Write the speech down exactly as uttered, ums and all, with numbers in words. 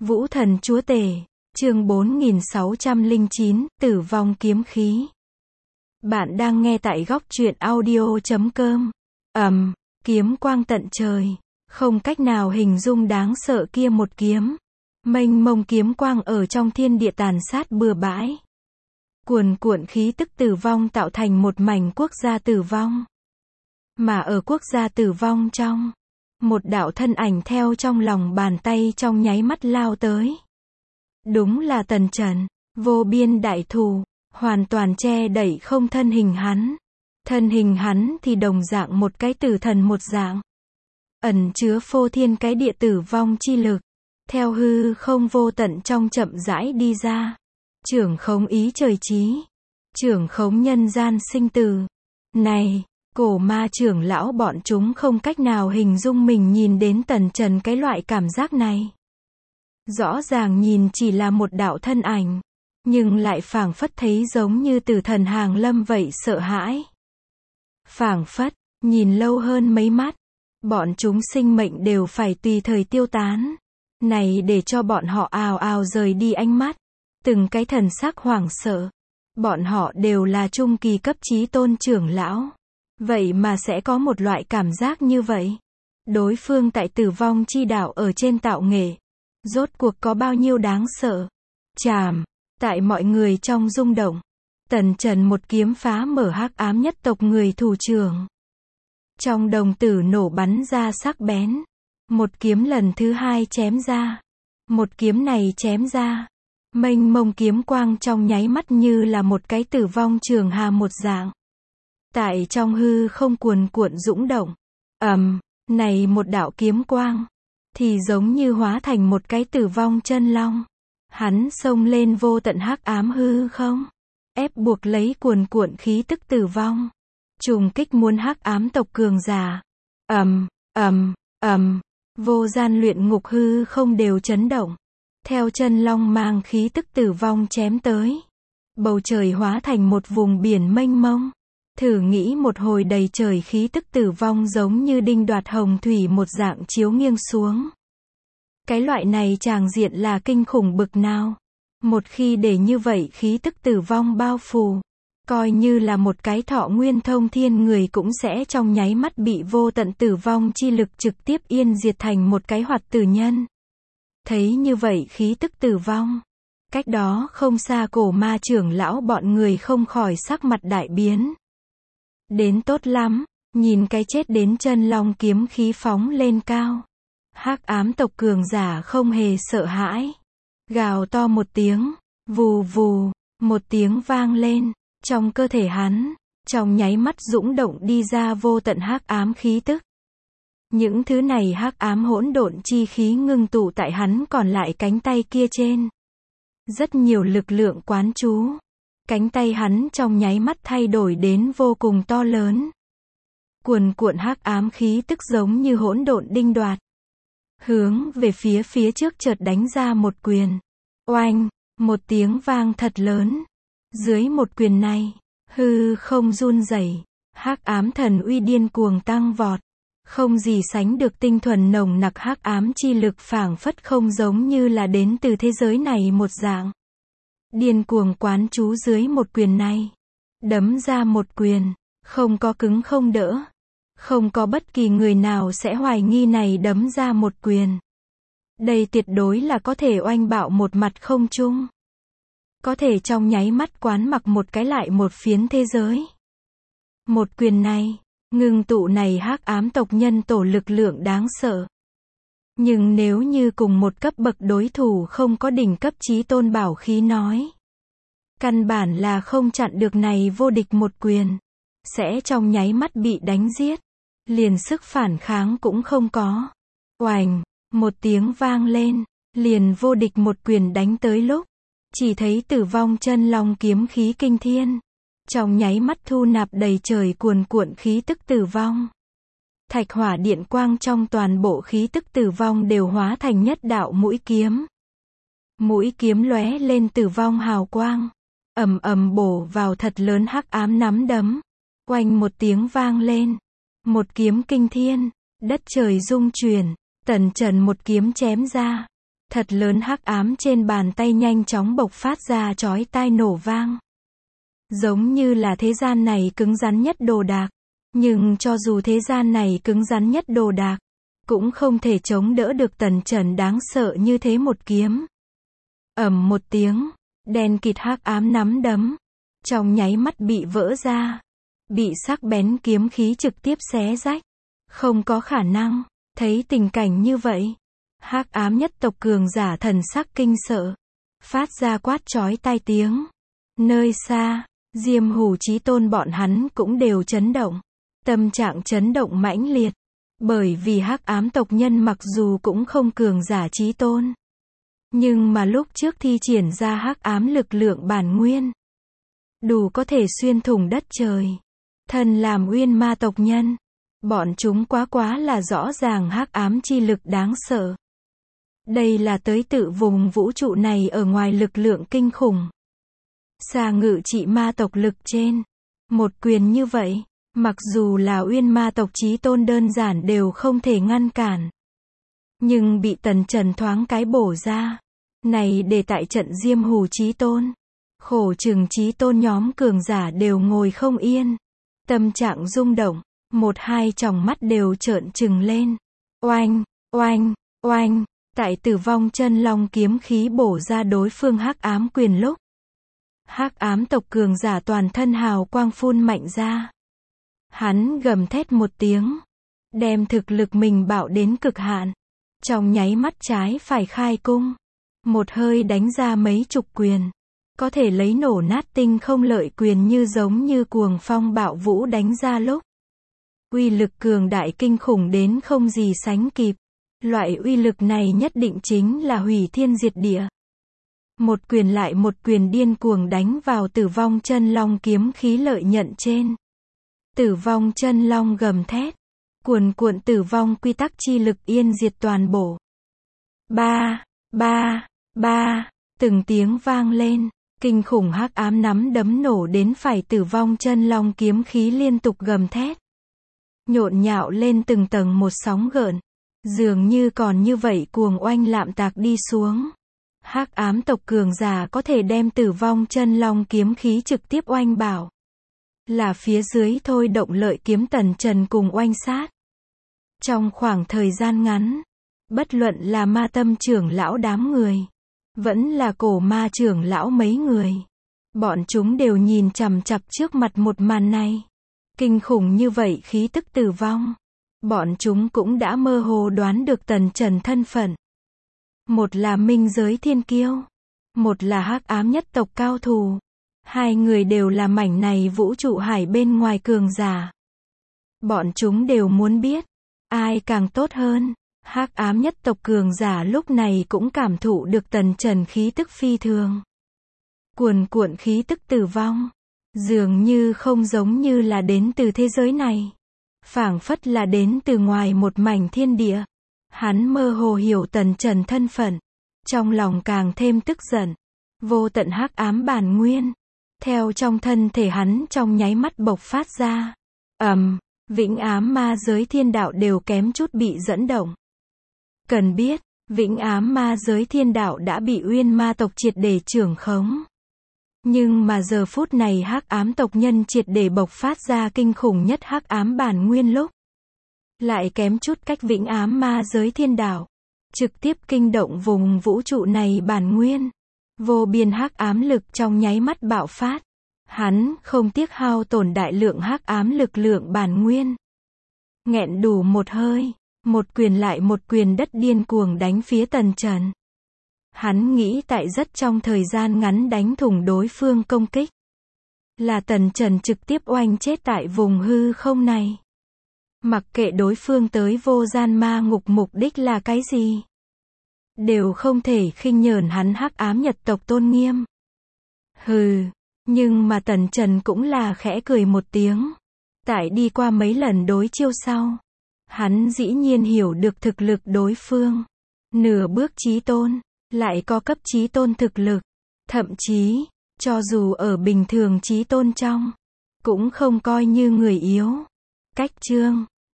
Vũ thần chúa tể, chương bốn nghìn sáu trăm lẻ chín, tử vong kiếm khí. Bạn đang nghe tại góc truyện audio chấm com. Ầm, um, kiếm quang tận trời, không cách nào hình dung đáng sợ kia một kiếm. Mênh mông kiếm quang ở trong thiên địa tàn sát bừa bãi. Cuồn cuộn khí tức tử vong tạo thành một mảnh quốc gia tử vong. Mà ở quốc gia tử vong trong, một đạo thân ảnh theo trong lòng bàn tay trong nháy mắt lao tới. Đúng là Tần Trần, vô biên đại thù, hoàn toàn che đẩy không thân hình hắn. Thân hình hắn thì đồng dạng một cái tử thần một dạng. Ẩn chứa phô thiên cái địa tử vong chi lực. Theo hư không vô tận trong chậm rãi đi ra. Trưởng khống ý trời trí. Trưởng khống nhân gian sinh tử. Này, cổ ma trưởng lão bọn chúng không cách nào hình dung mình nhìn đến Tần Trần cái loại cảm giác này. Rõ ràng nhìn chỉ là một đạo thân ảnh, nhưng lại phảng phất thấy giống như tử thần hàng lâm vậy sợ hãi. Phảng phất, nhìn lâu hơn mấy mắt, bọn chúng sinh mệnh đều phải tùy thời tiêu tán. Này để cho bọn họ ào ào rời đi ánh mắt, từng cái thần sắc hoảng sợ. Bọn họ đều là trung kỳ cấp chí tôn trưởng lão. Vậy mà sẽ có một loại cảm giác như vậy. Đối phương tại tử vong chi đạo ở trên tạo nghệ. Rốt cuộc có bao nhiêu đáng sợ. Chàm, tại mọi người trong rung động. Tần Trần một kiếm phá mở hắc ám nhất tộc người thủ trưởng. Trong đồng tử nổ bắn ra sắc bén. Một kiếm lần thứ hai chém ra. Một kiếm này chém ra. Mênh mông kiếm quang trong nháy mắt như là một cái tử vong trường hà một dạng. Tại trong hư không cuồn cuộn dũng động. Ầm, um, này một đạo kiếm quang. Thì giống như hóa thành một cái tử vong chân long. Hắn xông lên vô tận hắc ám hư không. Ép buộc lấy cuồn cuộn khí tức tử vong. Trùng kích muôn hắc ám tộc cường giả. Ầm, ầm, ầm. Vô gian luyện ngục hư không đều chấn động. Theo chân long mang khí tức tử vong chém tới. Bầu trời hóa thành một vùng biển mênh mông. Thử nghĩ một hồi đầy trời khí tức tử vong giống như đinh đoạt hồng thủy một dạng chiếu nghiêng xuống. Cái loại này tràng diện là kinh khủng bực nào. Một khi để như vậy khí tức tử vong bao phủ, coi như là một cái thọ nguyên thông thiên người cũng sẽ trong nháy mắt bị vô tận tử vong chi lực trực tiếp yên diệt thành một cái hoạt tử nhân. Thấy như vậy khí tức tử vong. Cách đó không xa cổ ma trưởng lão bọn người không khỏi sắc mặt đại biến. Đến tốt lắm, nhìn cái chết đến chân long kiếm khí phóng lên cao. Hắc ám tộc cường giả không hề sợ hãi. Gào to một tiếng, vù vù, một tiếng vang lên, trong cơ thể hắn, trong nháy mắt dũng động đi ra vô tận hắc ám khí tức. Những thứ này hắc ám hỗn độn chi khí ngưng tụ tại hắn còn lại cánh tay kia trên. Rất nhiều lực lượng quán chú. Cánh tay hắn trong nháy mắt thay đổi đến vô cùng to lớn. Cuồn cuộn hắc ám khí tức giống như hỗn độn đinh đoạt. Hướng về phía phía trước chợt đánh ra một quyền. Oanh, một tiếng vang thật lớn. Dưới một quyền này, hư không run rẩy, hắc ám thần uy điên cuồng tăng vọt. Không gì sánh được tinh thuần nồng nặc hắc ám chi lực phảng phất không giống như là đến từ thế giới này một dạng. Điên cuồng quán chú dưới một quyền này. Đấm ra một quyền, không có cứng không đỡ. Không có bất kỳ người nào sẽ hoài nghi này đấm ra một quyền. Đây tuyệt đối là có thể oanh bạo một mặt không trung. Có thể trong nháy mắt quán mặc một cái lại một phiến thế giới. Một quyền này, ngưng tụ này hắc ám tộc nhân tổ lực lượng đáng sợ. Nhưng nếu như cùng một cấp bậc đối thủ không có đỉnh cấp chí tôn bảo khí nói. Căn bản là không chặn được này vô địch một quyền. Sẽ trong nháy mắt bị đánh giết. Liền sức phản kháng cũng không có. Oành, một tiếng vang lên. Liền vô địch một quyền đánh tới lúc. Chỉ thấy tử vong chân long kiếm khí kinh thiên. Trong nháy mắt thu nạp đầy trời cuồn cuộn khí tức tử vong. Thạch hỏa điện quang trong toàn bộ khí tức tử vong đều hóa thành nhất đạo mũi kiếm. Mũi kiếm lóe lên tử vong hào quang. Ầm ầm bổ vào thật lớn hắc ám nắm đấm. Oanh một tiếng vang lên. Một kiếm kinh thiên. Đất trời rung chuyển. Tần Trần một kiếm chém ra. thật lớn hắc ám trên bàn tay nhanh chóng bộc phát ra chói tai nổ vang. Giống như là thế gian này cứng rắn nhất đồ đạc. Nhưng cho dù thế gian này cứng rắn nhất đồ đạc, cũng không thể chống đỡ được Tần Trần đáng sợ như thế một kiếm. Ầm một tiếng, đen kịt hắc ám nắm đấm, trong nháy mắt bị vỡ ra, bị sắc bén kiếm khí trực tiếp xé rách. Không có khả năng, thấy tình cảnh như vậy, hắc ám nhất tộc cường giả thần sắc kinh sợ, phát ra quát chói tai tiếng. Nơi xa, Diêm Hủ Chí Tôn bọn hắn cũng đều chấn động, tâm trạng chấn động mãnh liệt, bởi vì hắc ám tộc nhân mặc dù cũng không cường giả chí tôn, nhưng mà lúc trước thi triển ra hắc ám lực lượng bản nguyên, đủ có thể xuyên thủng đất trời. Thân làm uyên ma tộc nhân, bọn chúng quá quá là rõ ràng hắc ám chi lực đáng sợ. Đây là tới tự vùng vũ trụ này ở ngoài lực lượng kinh khủng. Xa ngự trị ma tộc lực trên. Một quyền như vậy, mặc dù là uyên ma tộc chí tôn đơn giản đều không thể ngăn cản. Nhưng bị Tần Trần thoáng cái bổ ra. Này để tại trận Diêm Hủ Chí Tôn. Khổ chừng chí tôn nhóm cường giả đều ngồi không yên. Tâm trạng rung động, một hai tròng mắt đều trợn trừng lên. Oanh, oanh, oanh, tại Tử Vong Chân Long kiếm khí bổ ra đối phương hắc ám quyền lúc. Hắc ám tộc cường giả toàn thân hào quang phun mạnh ra. Hắn gầm thét một tiếng, đem thực lực mình bạo đến cực hạn. Trong nháy mắt trái phải khai cung, một hơi đánh ra mấy chục quyền. Có thể lấy nổ nát tinh không lợi quyền như giống như cuồng phong bạo vũ đánh ra lúc. Uy lực cường đại kinh khủng đến không gì sánh kịp. Loại uy lực này nhất định chính là hủy thiên diệt địa. Một quyền lại một quyền điên cuồng đánh vào Tử Vong Chân Long kiếm khí lợi nhận trên. Tử Vong Chân Long gầm thét, cuồn cuộn tử vong quy tắc chi lực yên diệt toàn bộ. Ba, ba, ba, từng tiếng vang lên, kinh khủng hắc ám nắm đấm nổ đến phải Tử Vong Chân Long kiếm khí liên tục gầm thét. Nhộn nhạo lên từng tầng một sóng gợn, dường như còn như vậy cuồng oanh lạm tạc đi xuống. Hắc ám tộc cường giả có thể đem Tử Vong Chân Long kiếm khí trực tiếp oanh bảo. Là phía dưới thôi động lợi kiếm Tần Trần cùng oanh sát. Trong khoảng thời gian ngắn, bất luận là ma tâm trưởng lão đám người, vẫn là cổ ma trưởng lão mấy người, bọn chúng đều nhìn chằm chằm trước mặt một màn này. Kinh khủng như vậy khí tức tử vong. Bọn chúng cũng đã mơ hồ đoán được Tần Trần thân phận. Một là minh giới thiên kiêu, một là hắc ám nhất tộc cao thủ. Hai người đều là mảnh này vũ trụ hải bên ngoài cường giả. Bọn chúng đều muốn biết, ai càng tốt hơn. Hắc ám nhất tộc cường giả lúc này cũng cảm thụ được Tần Trần khí tức phi thường. Cuồn cuộn khí tức tử vong, dường như không giống như là đến từ thế giới này. Phảng phất là đến từ ngoài một mảnh thiên địa. Hắn mơ hồ hiểu Tần Trần thân phận, trong lòng càng thêm tức giận. Vô tận hắc ám bản nguyên, theo trong thân thể hắn trong nháy mắt bộc phát ra. Ầm, um, vĩnh ám ma giới thiên đạo đều kém chút bị dẫn động. Cần biết, vĩnh ám ma giới thiên đạo đã bị uyên ma tộc triệt để trưởng khống. Nhưng mà giờ phút này hắc ám tộc nhân triệt để bộc phát ra kinh khủng nhất hắc ám bản nguyên lúc. Lại kém chút cách vĩnh ám ma giới thiên đạo. Trực tiếp kinh động vùng vũ trụ này bản nguyên. Vô biên hắc ám lực trong nháy mắt bạo phát. Hắn không tiếc hao tổn đại lượng hắc ám lực lượng bản nguyên. Nghẹn đủ một hơi. Một quyền lại một quyền đất điên cuồng đánh phía Tần Trần. Hắn nghĩ tại rất trong thời gian ngắn đánh thủng đối phương công kích. Là Tần Trần trực tiếp oanh chết tại vùng hư không này. Mặc kệ đối phương tới vô gian ma ngục mục đích là cái gì, đều không thể khinh nhờn hắn hắc ám nhật tộc tôn nghiêm. Hừ, nhưng mà Tần Trần cũng là khẽ cười một tiếng. Tại đi qua mấy lần đối chiêu sau, hắn dĩ nhiên hiểu được thực lực đối phương. Nửa bước chí tôn, lại có cấp chí tôn thực lực. Thậm chí, cho dù ở bình thường chí tôn trong, cũng không coi như người yếu. Cách chương